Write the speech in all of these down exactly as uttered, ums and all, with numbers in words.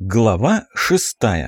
Глава шестая.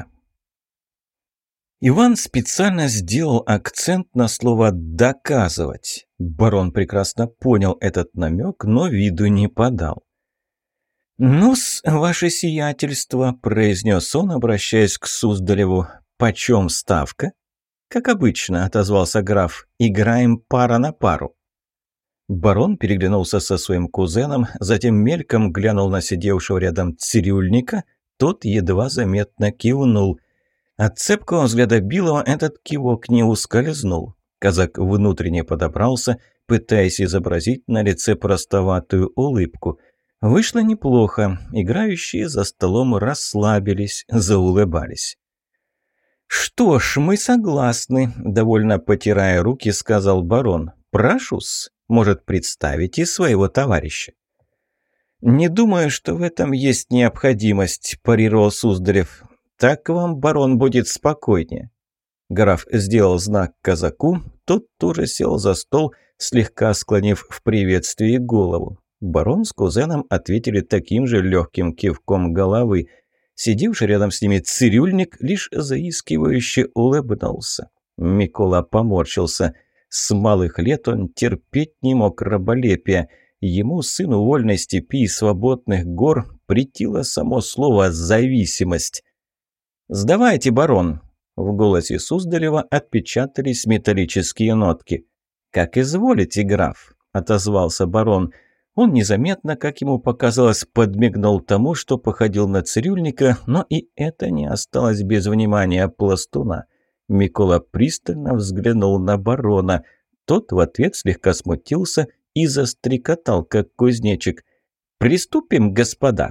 Иван специально сделал акцент на слово «доказывать». Барон прекрасно понял этот намек, но виду не подал. «Ну-с, ваше сиятельство», – произнес он, обращаясь к Суздалеву, – «почем ставка?» «Как обычно», – отозвался граф, – «играем пара на пару». Барон переглянулся со своим кузеном, затем мельком глянул на сидевшего рядом цирюльника. Тот едва заметно кивнул. От цепкого взгляда Билова этот кивок не ускользнул. Казак внутренне подобрался, пытаясь изобразить на лице простоватую улыбку. Вышло неплохо. Играющие за столом расслабились, заулыбались. «Что ж, мы согласны», – довольно потирая руки, сказал барон. «Прошу-с, может, представите своего товарища?» «Не думаю, что в этом есть необходимость», – парировал Суздалев. «Так вам, барон, будет спокойнее». Граф сделал знак казаку, тот тоже сел за стол, слегка склонив в приветствии голову. Барон с кузеном ответили таким же легким кивком головы. Сидевший рядом с ними цирюльник лишь заискивающе улыбнулся. Микола поморщился. С малых лет он терпеть не мог раболепия. Ему, сыну вольной степи и свободных гор, претило само слово «зависимость». «Сдавайте, барон!» В голосе Суздалева отпечатались металлические нотки. «Как изволите, граф!» – отозвался барон. Он незаметно, как ему показалось, подмигнул тому, что походил на цирюльника, но и это не осталось без внимания пластуна. Микола пристально взглянул на барона. Тот в ответ слегка смутился и застрекотал, как кузнечик. «Приступим, господа!»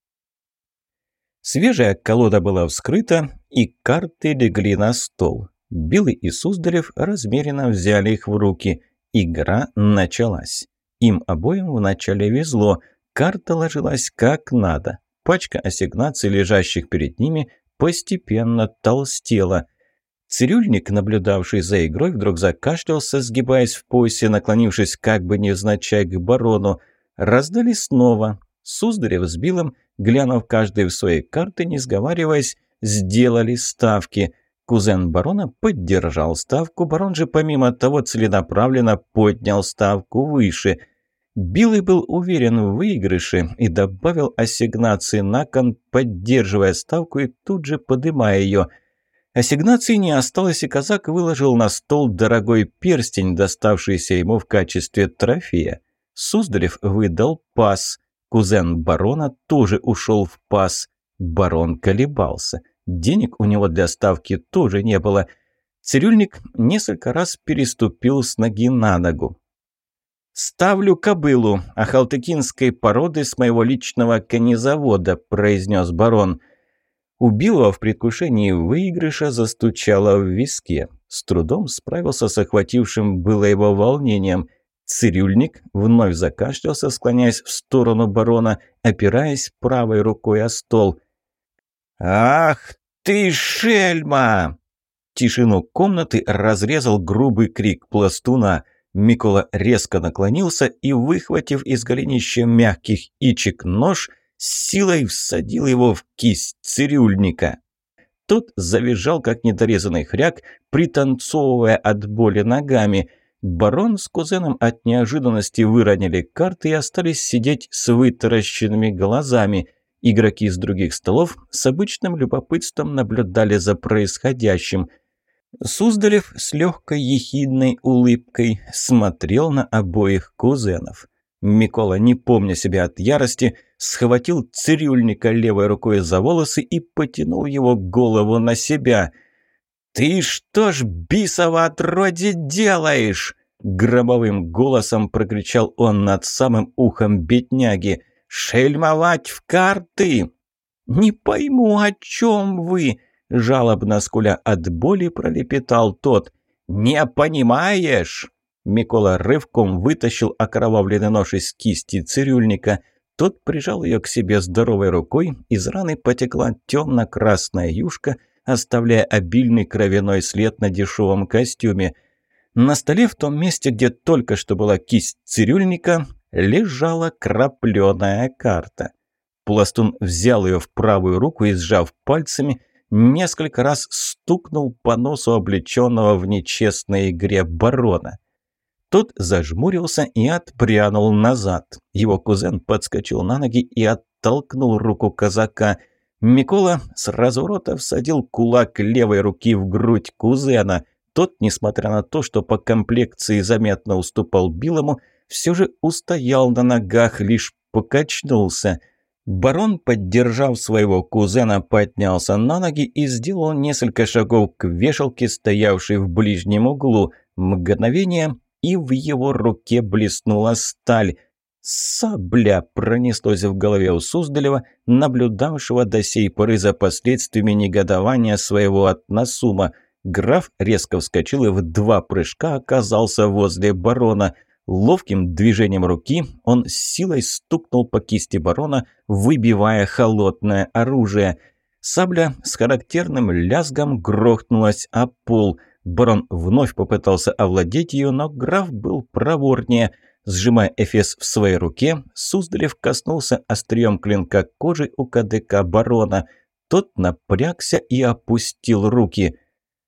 Свежая колода была вскрыта, и карты легли на стол. Билый и Суздалев размеренно взяли их в руки. Игра началась. Им обоим вначале везло. Карта ложилась как надо. Пачка ассигнаций, лежащих перед ними, постепенно толстела. Цирюльник, наблюдавший за игрой, вдруг закашлялся, сгибаясь в поясе, наклонившись как бы невзначай к барону. Раздали снова. Суздалев с Билом, глянув каждый в свои карты, не сговариваясь, сделали ставки. Кузен барона поддержал ставку, барон же помимо того целенаправленно поднял ставку выше. Билый был уверен в выигрыше и добавил ассигнации на кон, поддерживая ставку и тут же подымая ее. Ассигнаций не осталось, и казак выложил на стол дорогой перстень, доставшийся ему в качестве трофея. Суздалев выдал пас. Кузен барона тоже ушел в пас. Барон колебался. Денег у него для ставки тоже не было. Цирюльник несколько раз переступил с ноги на ногу. «Ставлю кобылу ахалтыкинской породы с моего личного конезавода», – произнес барон. У Билова в предвкушении выигрыша застучало в виске. С трудом справился с охватившим было его волнением. Цирюльник вновь закашлялся, склоняясь в сторону барона, опираясь правой рукой о стол. «Ах ты, шельма!» Тишину комнаты разрезал грубый крик пластуна. Микола резко наклонился и, выхватив из голенища мягких ичек нож, с силой всадил его в кисть цирюльника. Тот завизжал, как недорезанный хряк, пританцовывая от боли ногами. Барон с кузеном от неожиданности выронили карты и остались сидеть с вытаращенными глазами. Игроки с других столов с обычным любопытством наблюдали за происходящим. Суздалев с легкой ехидной улыбкой смотрел на обоих кузенов. Микола, не помня себя от ярости, схватил цирюльника левой рукой за волосы и потянул его голову на себя. «Ты что ж, бисово отродье, делаешь?» Громовым голосом прокричал он над самым ухом бедняги. «Шельмовать в карты!» «Не пойму, о чем вы?» Жалобно скуля от боли пролепетал тот. «Не понимаешь?» Микола рывком вытащил окровавленный нож из кисти цирюльника. Тот прижал ее к себе здоровой рукой, из раны потекла темно-красная юшка, оставляя обильный кровяной след на дешевом костюме. На столе, в том месте, где только что была кисть цирюльника, лежала крапленая карта. Пластун взял ее в правую руку и, сжав пальцами, несколько раз стукнул по носу облеченного в нечестной игре барона. Тот зажмурился и отпрянул назад. Его кузен подскочил на ноги и оттолкнул руку казака. Микола с разворота всадил кулак левой руки в грудь кузена. Тот, несмотря на то, что по комплекции заметно уступал Билому, все же устоял на ногах, лишь покачнулся. Барон, поддержав своего кузена, поднялся на ноги и сделал несколько шагов к вешалке, стоявшей в ближнем углу. Мгновение, и в его руке блеснула сталь. «Сабля!» пронеслось в голове у Суздалева, наблюдавшего до сей поры за последствиями негодования своего относума. Граф резко вскочил и в два прыжка оказался возле барона. Ловким движением руки он с силой стукнул по кисти барона, выбивая холодное оружие. Сабля с характерным лязгом грохнулась о пол. Барон вновь попытался овладеть ее, но граф был проворнее. Сжимая эфес в своей руке, Суздалев коснулся острием клинка кожи у кадыка барона. Тот напрягся и опустил руки.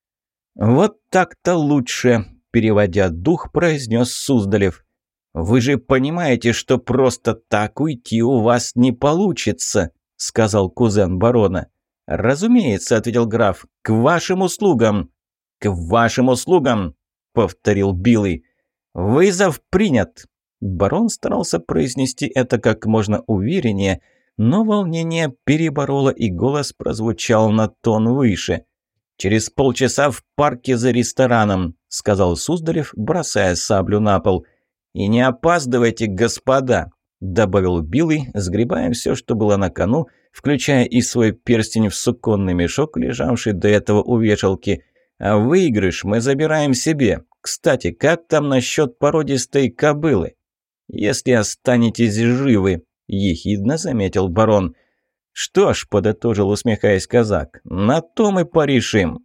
«Вот так-то лучше», – переводя дух, произнес Суздалев. «Вы же понимаете, что просто так уйти у вас не получится», – сказал кузен барона. «Разумеется», – ответил граф, – «к вашим услугам». «К вашим услугам», – повторил Билый. «Вызов принят!» Барон старался произнести это как можно увереннее, но волнение перебороло, и голос прозвучал на тон выше. «Через полчаса в парке за рестораном», – сказал Суздалев, бросая саблю на пол. «И не опаздывайте, господа», – добавил Билый, сгребая все, что было на кону, включая и свой перстень в суконный мешок, лежавший до этого у вешалки. «А выигрыш мы забираем себе. Кстати, как там насчет породистой кобылы?» «Если останетесь живы», – ехидно заметил барон. «Что ж», – подытожил, усмехаясь казак, – «на то мы порешим».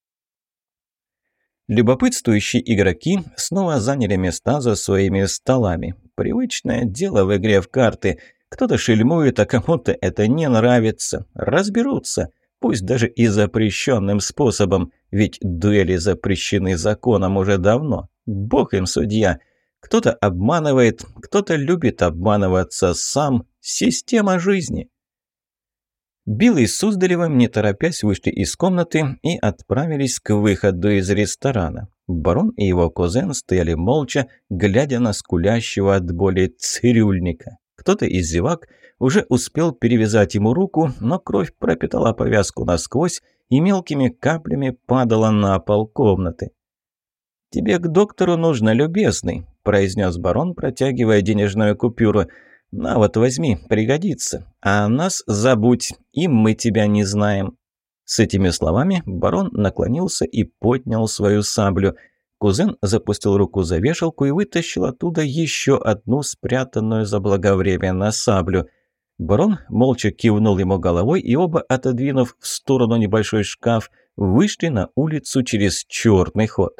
Любопытствующие игроки снова заняли места за своими столами. Привычное дело в игре в карты. Кто-то шельмует, а кому-то это не нравится. Разберутся. Пусть даже и запрещенным способом, ведь дуэли запрещены законом уже давно. Бог им судья. Кто-то обманывает, кто-то любит обманываться сам. Система жизни. Билый с Суздалевым, не торопясь, вышли из комнаты и отправились к выходу из ресторана. Барон и его кузен стояли молча, глядя на скулящего от боли цирюльника. Кто-то из зевак уже успел перевязать ему руку, но кровь пропитала повязку насквозь и мелкими каплями падала на пол комнаты. «Тебе к доктору нужно, любезный», – произнес барон, протягивая денежную купюру. «На вот возьми, пригодится. А о нас забудь, и мы тебя не знаем». С этими словами барон наклонился и поднял свою саблю. Кузен запустил руку за вешалку и вытащил оттуда еще одну спрятанную заблаговременно саблю. Барон молча кивнул ему головой, и оба, отодвинув в сторону небольшой шкаф, вышли на улицу через черный ход.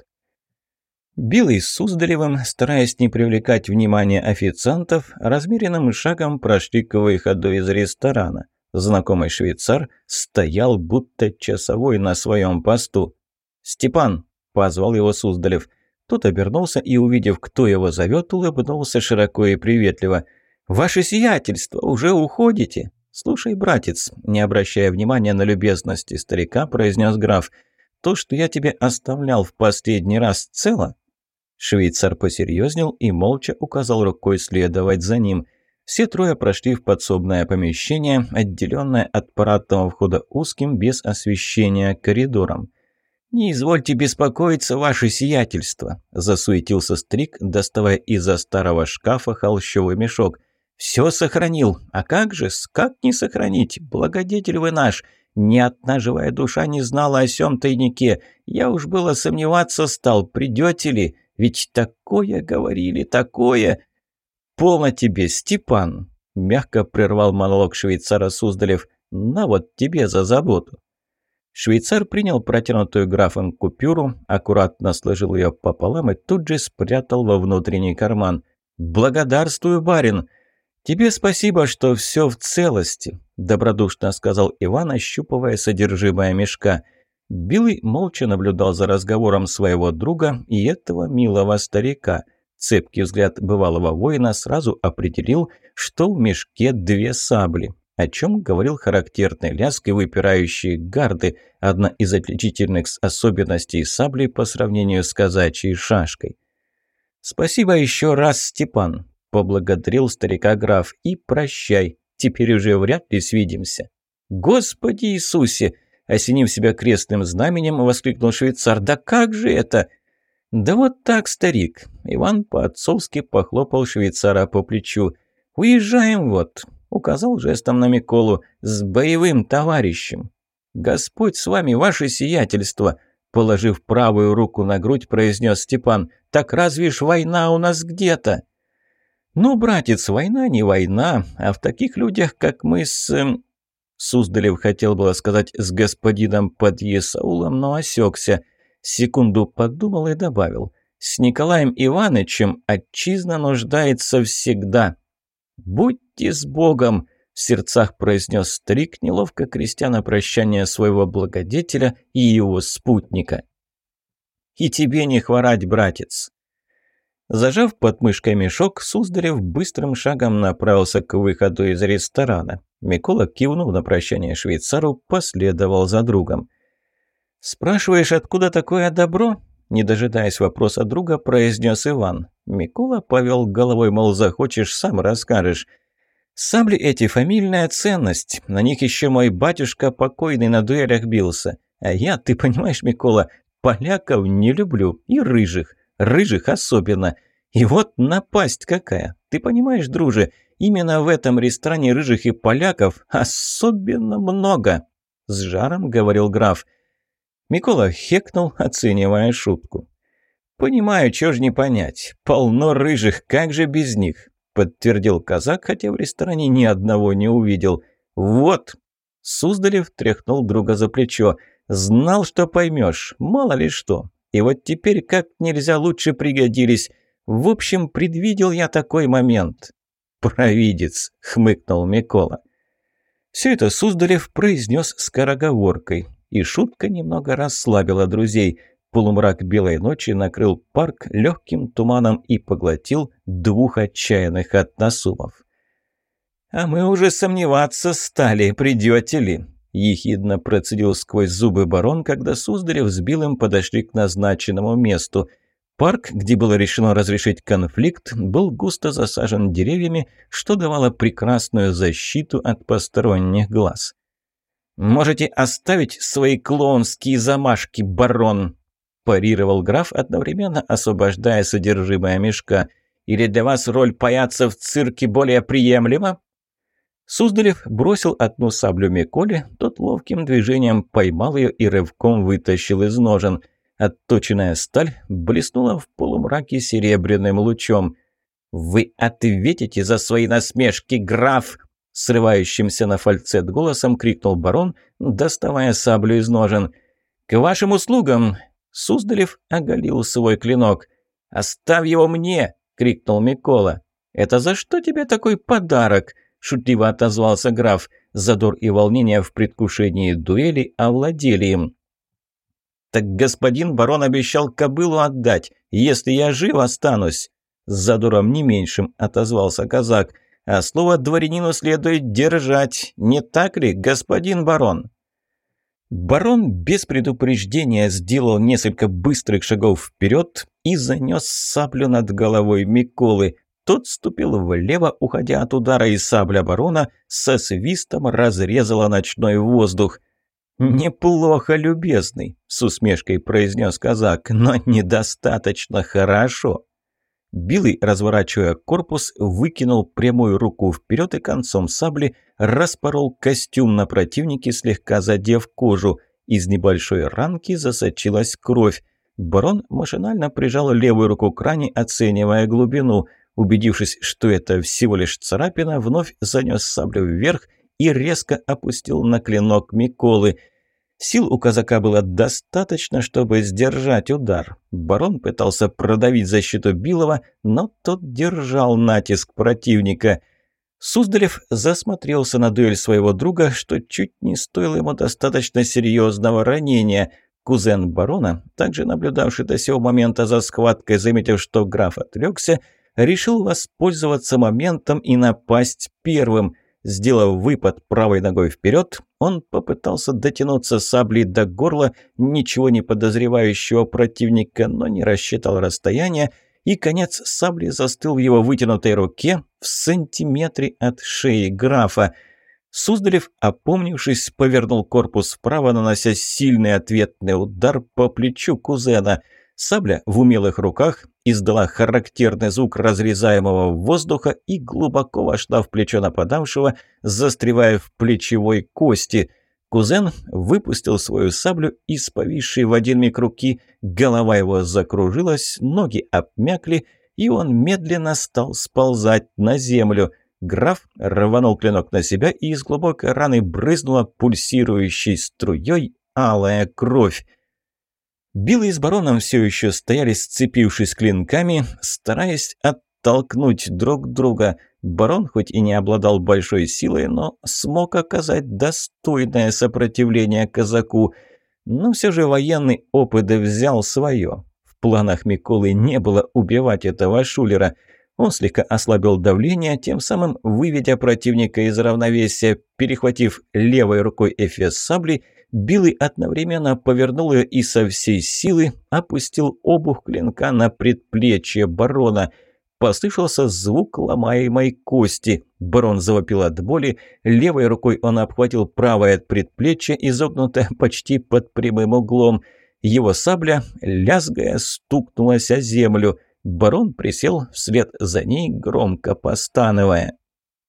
Билый с Суздалевым, стараясь не привлекать внимания официантов, размеренным шагом прошли к выходу из ресторана. Знакомый швейцар стоял будто часовой на своем посту. «Степан!» – позвал его Суздалев. Тот обернулся и, увидев, кто его зовет, улыбнулся широко и приветливо. «Ваше сиятельство, уже уходите?» «Слушай, братец», – не обращая внимания на любезности старика, произнес граф, «то, что я тебе оставлял в последний раз, цело?» Швейцар посерьезнел и молча указал рукой следовать за ним. Все трое прошли в подсобное помещение, отделенное от парадного входа узким, без освещения коридором. «Не извольте беспокоиться, ваше сиятельство», – засуетился старик, доставая из-за старого шкафа холщовый мешок. «Все сохранил. А как же-с, как не сохранить? Благодетель вы наш. Ни одна живая душа не знала о сём тайнике. Я уж было сомневаться стал, придете ли. Ведь такое говорили, такое...» «Полно тебе, Степан!» – мягко прервал монолог швейцара Суздалев. «На вот тебе за заботу». Швейцар принял протянутую графом купюру, аккуратно сложил ее пополам и тут же спрятал во внутренний карман. «Благодарствую, барин!» «Тебе спасибо, что все в целости», – добродушно сказал Иван, ощупывая содержимое мешка. Билый молча наблюдал за разговором своего друга и этого милого старика. Цепкий взгляд бывалого воина сразу определил, что в мешке две сабли, о чем говорил характерный лязг и выпирающие гарды, одна из отличительных особенностей сабли по сравнению с казачьей шашкой. «Спасибо еще раз, Степан», – поблагодарил старика граф, – «и прощай, теперь уже вряд ли свидимся». «Господи Иисусе!» – осенив себя крестным знаменем, воскликнул швейцар. «Да как же это?» «Да вот так, старик», – Иван по-отцовски похлопал швейцара по плечу. «Уезжаем вот», – указал жестом на Миколу, – «с боевым товарищем». «Господь с вами, ваше сиятельство», – положив правую руку на грудь, произнес Степан. «Так разве ж война у нас где-то?» «Ну, братец, война не война, а в таких людях, как мы с...» эм... Суздалев хотел было сказать «с господином Подъесаулом», но осекся. Секунду подумал и добавил: «С Николаем Ивановичем отчизна нуждается всегда». «Будьте с Богом!» – в сердцах произнес старик, неловко крестя на прощание своего благодетеля и его спутника. «И тебе не хворать, братец!» Зажав под мышкой мешок, Суздалев быстрым шагом направился к выходу из ресторана. Микола, кивнув на прощание швейцару, последовал за другом. «Спрашиваешь, откуда такое добро?» Не дожидаясь вопроса друга, произнес Иван. Микола повел головой, мол, захочешь, сам расскажешь. «Сабли эти фамильная ценность, на них еще мой батюшка покойный на дуэлях бился. А я, ты понимаешь, Микола, поляков не люблю, и рыжих, рыжих особенно. И вот напасть какая, ты понимаешь, друже, именно в этом ресторане рыжих и поляков особенно много», — с жаром говорил граф. Микола хекнул, оценивая шутку. «Понимаю, чё ж не понять. Полно рыжих, как же без них?» – подтвердил казак, хотя в ресторане ни одного не увидел. «Вот!» – Суздалев тряхнул друга за плечо. «Знал, что поймешь, мало ли что. И вот теперь как нельзя лучше пригодились. В общем, предвидел я такой момент». «Провидец!» – хмыкнул Микола. Все это Суздалев произнес скороговоркой. И шутка немного расслабила друзей. Полумрак белой ночи накрыл парк легким туманом и поглотил двух отчаянных односумов. «А мы уже сомневаться стали, придете ли?» – ехидно процедил сквозь зубы барон, когда Суздалев с Билым подошли к назначенному месту. Парк, где было решено разрешить конфликт, был густо засажен деревьями, что давало прекрасную защиту от посторонних глаз. «Можете оставить свои клоунские замашки, барон!» – парировал граф, одновременно освобождая содержимое мешка. «Или для вас роль паяца в цирке более приемлема?» Суздалев бросил одну саблю Миколе, тот ловким движением поймал ее и рывком вытащил из ножен. Отточенная сталь блеснула в полумраке серебряным лучом. «Вы ответите за свои насмешки, граф!» Срывающимся на фальцет голосом крикнул барон, доставая саблю из ножен. «К вашим услугам!» Суздалев оголил свой клинок. «Оставь его мне!» — крикнул Микола. «Это за что тебе такой подарок?» — шутливо отозвался граф. Задор и волнение в предвкушении дуэли овладели им. «Так господин барон обещал кобылу отдать, если я жив останусь!» С задором не меньшим отозвался казак. «А слово дворянину следует держать, не так ли, господин барон?» Барон без предупреждения сделал несколько быстрых шагов вперед и занес саблю над головой Миколы. Тот ступил влево, уходя от удара, и сабля барона со свистом разрезала ночной воздух. «Неплохо, любезный», — с усмешкой произнес казак, — «но недостаточно хорошо». Билый, разворачивая корпус, выкинул прямую руку вперед и концом сабли распорол костюм на противнике, слегка задев кожу. Из небольшой ранки засочилась кровь. Барон машинально прижал левую руку к ране, оценивая глубину. Убедившись, что это всего лишь царапина, вновь занес саблю вверх и резко опустил на клинок Миколы. Сил у казака было достаточно, чтобы сдержать удар. Барон пытался продавить защиту Билова, но тот держал натиск противника. Суздалев засмотрелся на дуэль своего друга, что чуть не стоило ему достаточно серьезного ранения. Кузен барона, также наблюдавший до сего момента за схваткой, заметив, что граф отрекся, решил воспользоваться моментом и напасть первым. Сделав выпад правой ногой вперед, он попытался дотянуться саблей до горла ничего не подозревающего противника, но не рассчитал расстояние, и конец сабли застыл в его вытянутой руке в сантиметре от шеи графа. Суздалев, опомнившись, повернул корпус вправо, нанося сильный ответный удар по плечу кузена. Сабля в умелых руках издала характерный звук разрезаемого воздуха и глубоко вошла в плечо нападавшего, застревая в плечевой кости. Кузен выпустил свою саблю из повисшей в один миг руки, голова его закружилась, ноги обмякли, и он медленно стал сползать на землю. Граф рванул клинок на себя, и из глубокой раны брызнула пульсирующей струей алая кровь. Билый с бароном все еще стояли, сцепившись клинками, стараясь оттолкнуть друг друга. Барон хоть и не обладал большой силой, но смог оказать достойное сопротивление казаку. Но все же военный опыт взял свое. В планах Миколы не было убивать этого шулера. Он слегка ослабил давление, тем самым выведя противника из равновесия. Перехватив левой рукой эфес сабли, Билый одновременно повернул ее и со всей силы опустил обух клинка на предплечье барона. Послышался звук ломаемой кости. Барон завопил от боли. Левой рукой он обхватил правое от предплечья, изогнутое почти под прямым углом. Его сабля, лязгая, стукнулась о землю. Барон присел вслед за ней, громко постановая.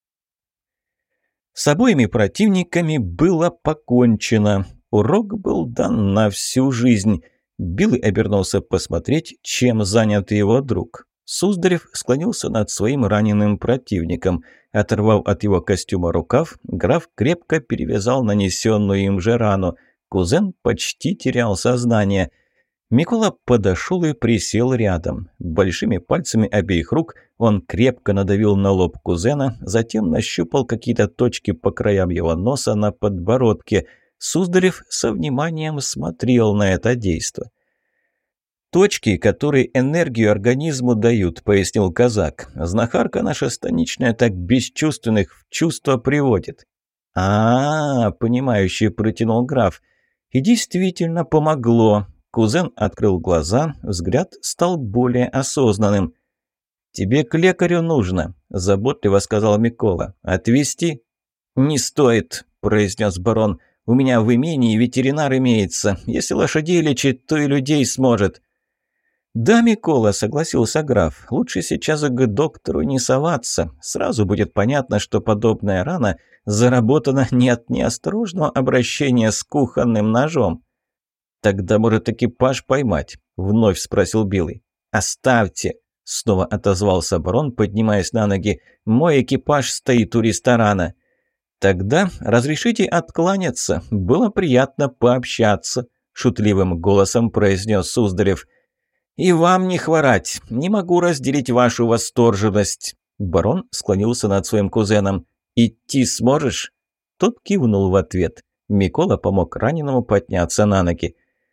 С обоими противниками было покончено. Урок был дан на всю жизнь. Билый обернулся посмотреть, чем занят его друг. Суздалев склонился над своим раненым противником. Оторвав от его костюма рукав, граф крепко перевязал нанесенную им же рану. Кузен почти терял сознание. Микола подошел и присел рядом. Большими пальцами обеих рук он крепко надавил на лоб кузена, затем нащупал какие-то точки по краям его носа на подбородке. Суздалев со вниманием смотрел на это действо. «Точки, которые энергию организму дают», — пояснил казак. «Знахарка наша станичная так бесчувственных в чувство приводит». «А-а-а», — понимающе протянул граф. «И действительно помогло». Кузен открыл глаза, взгляд стал более осознанным. «Тебе к лекарю нужно», – заботливо сказал Микола. «Отвезти?» «Не стоит», – произнес барон. «У меня в имении ветеринар имеется. Если лошадей лечит, то и людей сможет». «Да, Микола», – согласился граф. «Лучше сейчас к доктору не соваться. Сразу будет понятно, что подобная рана заработана не от неосторожного обращения с кухонным ножом». «Тогда, может, экипаж поймать?» – вновь спросил Билый. «Оставьте!» – снова отозвался барон, поднимаясь на ноги. «Мой экипаж стоит у ресторана». «Тогда разрешите откланяться. Было приятно пообщаться», – шутливым голосом произнес Суздалев. «И вам не хворать. Не могу разделить вашу восторженность». Барон склонился над своим кузеном. «Идти сможешь?» Тот кивнул в ответ. Микола помог раненому подняться на ноги.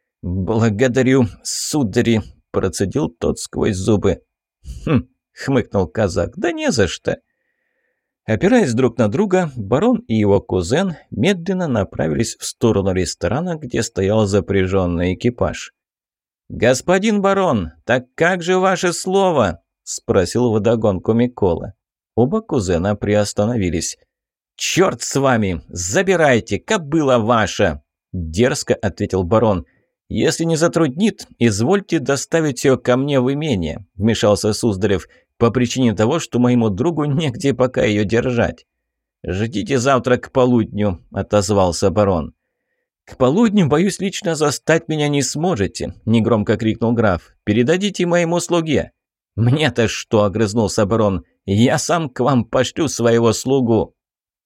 «Благодарю, судари», – процедил тот сквозь зубы. «Хм», – хмыкнул казак, – «да не за что». Опираясь друг на друга, барон и его кузен медленно направились в сторону ресторана, где стоял запряженный экипаж. «Господин барон, так как же ваше слово?» – спросил вдогонку Микола. Оба кузена приостановились. «Черт с вами! Забирайте, кобыла ваша!» – дерзко ответил барон. «Если не затруднит, извольте доставить ее ко мне в имение», – вмешался Суздалев, «по причине того, что моему другу негде пока ее держать». «Ждите завтра к полудню», – отозвался барон. «К полудню, боюсь, лично застать меня не сможете», – негромко крикнул граф. «Передадите моему слуге». «Мне-то что?» – огрызнулся барон. «Я сам к вам пошлю своего слугу».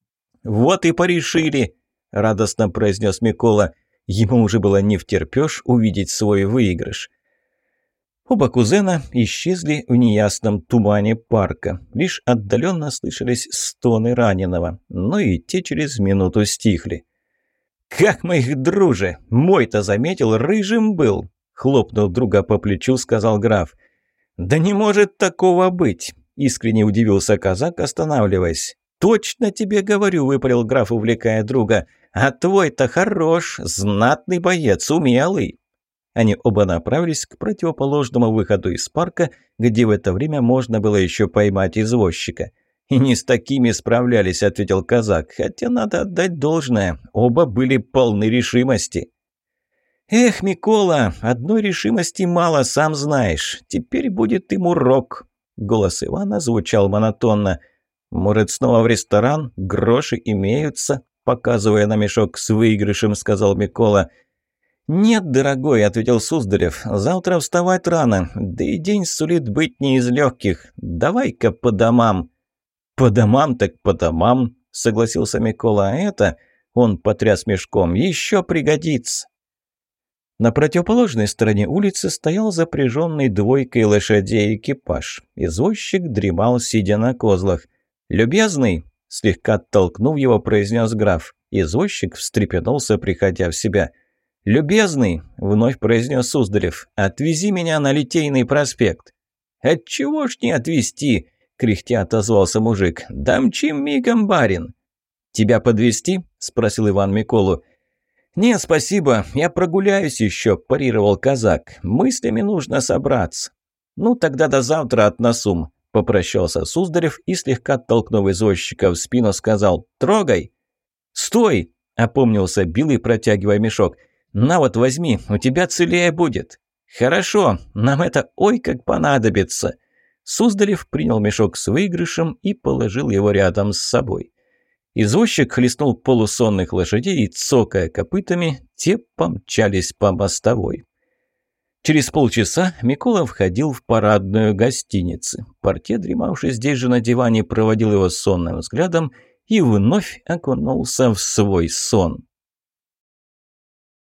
«Вот и порешили», – радостно произнес Микола. Ему уже было не втерпёшь увидеть свой выигрыш. Оба кузена исчезли в неясном тумане парка. Лишь отдаленно слышались стоны раненого, но и те через минуту стихли. «Как мы их друже! Мой-то заметил, рыжим был!» Хлопнув друга по плечу, сказал граф. «Да не может такого быть!» Искренне удивился казак, останавливаясь. «Точно тебе говорю», — выпалил граф, увлекая друга. «А твой-то хорош, знатный боец, умелый». Они оба направились к противоположному выходу из парка, где в это время можно было еще поймать извозчика. «И не с такими справлялись», — ответил казак, «хотя надо отдать должное, оба были полны решимости». «Эх, Микола, одной решимости мало, сам знаешь, теперь будет им урок», — голос Ивана звучал монотонно. «Может, снова в ресторан? Гроши имеются?» — показывая на мешок с выигрышем, сказал Микола. «Нет, дорогой», — ответил Суздалев, — «завтра вставать рано, да и день сулит быть не из легких. Давай-ка по домам». «По домам так по домам», — согласился Микола, — «а это...» — он потряс мешком, — «еще пригодится». На противоположной стороне улицы стоял запряженный двойкой лошадей экипаж. Извозчик дремал, сидя на козлах. «Любезный», — слегка оттолкнув его, произнес граф. Извозчик встрепенулся, приходя в себя. «Любезный», — вновь произнес Суздалев, — «отвези меня на Литейный проспект». «Отчего ж не отвезти?» — кряхтя отозвался мужик. «Дамчим мигом, барин». «Тебя подвезти?» — спросил Иван Миколу. «Не, спасибо, я прогуляюсь еще», — парировал казак. «Мыслями нужно собраться». «Ну, тогда до завтра от Насум», — попрощался Суздалев и, слегка толкнув извозчика в спину, сказал: «Трогай». «Стой!» — опомнился Билый, протягивая мешок. «На вот, возьми, у тебя целее будет». «Хорошо, нам это ой как понадобится». Суздалев принял мешок с выигрышем и положил его рядом с собой. Извозчик хлестнул полусонных лошадей и, цокая копытами, те помчались по мостовой. Через полчаса Микола входил в парадную гостиницу. Портье, дремавший здесь же на диване, проводил его сонным взглядом и вновь окунулся в свой сон.